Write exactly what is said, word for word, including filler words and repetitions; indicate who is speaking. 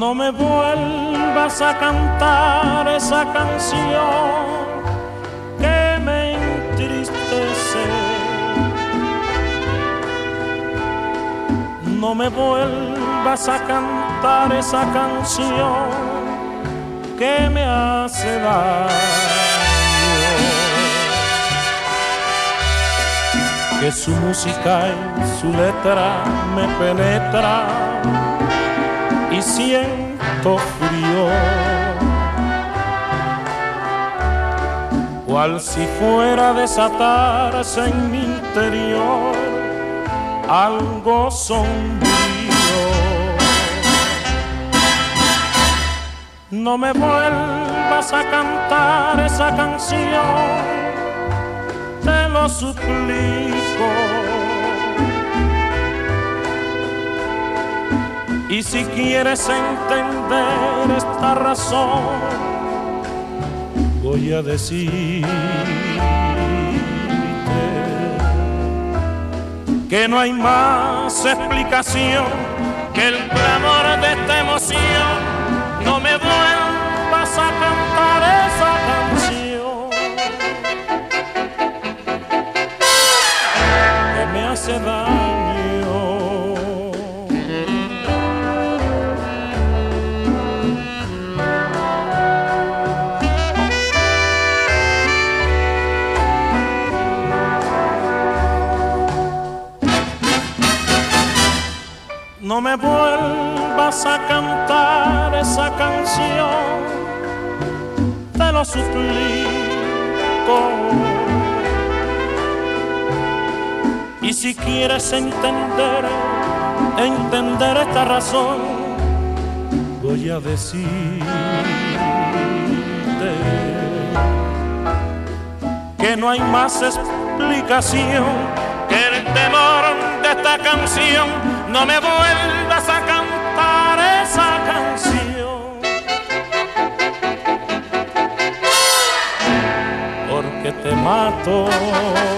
Speaker 1: No me vuelvas a cantar esa canción que me entristece. No me vuelvas a cantar esa canción que me hace daño. Que su música y su letra me penetra y siento frío, cual si fuera a desatarse en mi interior algo sombrío. No me vuelvas a cantar esa canción, te lo suplico. Y si quieres entender esta razón, voy a decirte que no hay más explicación que el clamor de esta emoción. No me vuelvas a cantar esa canción que me hace daño. No me vuelvas a cantar esa canción, te lo suplico. Y si quieres entender, entender esta razón, voy a decirte que no hay más explicación que el temor de esta canción. No me vuelvas a cantar esa canción, porque te mato.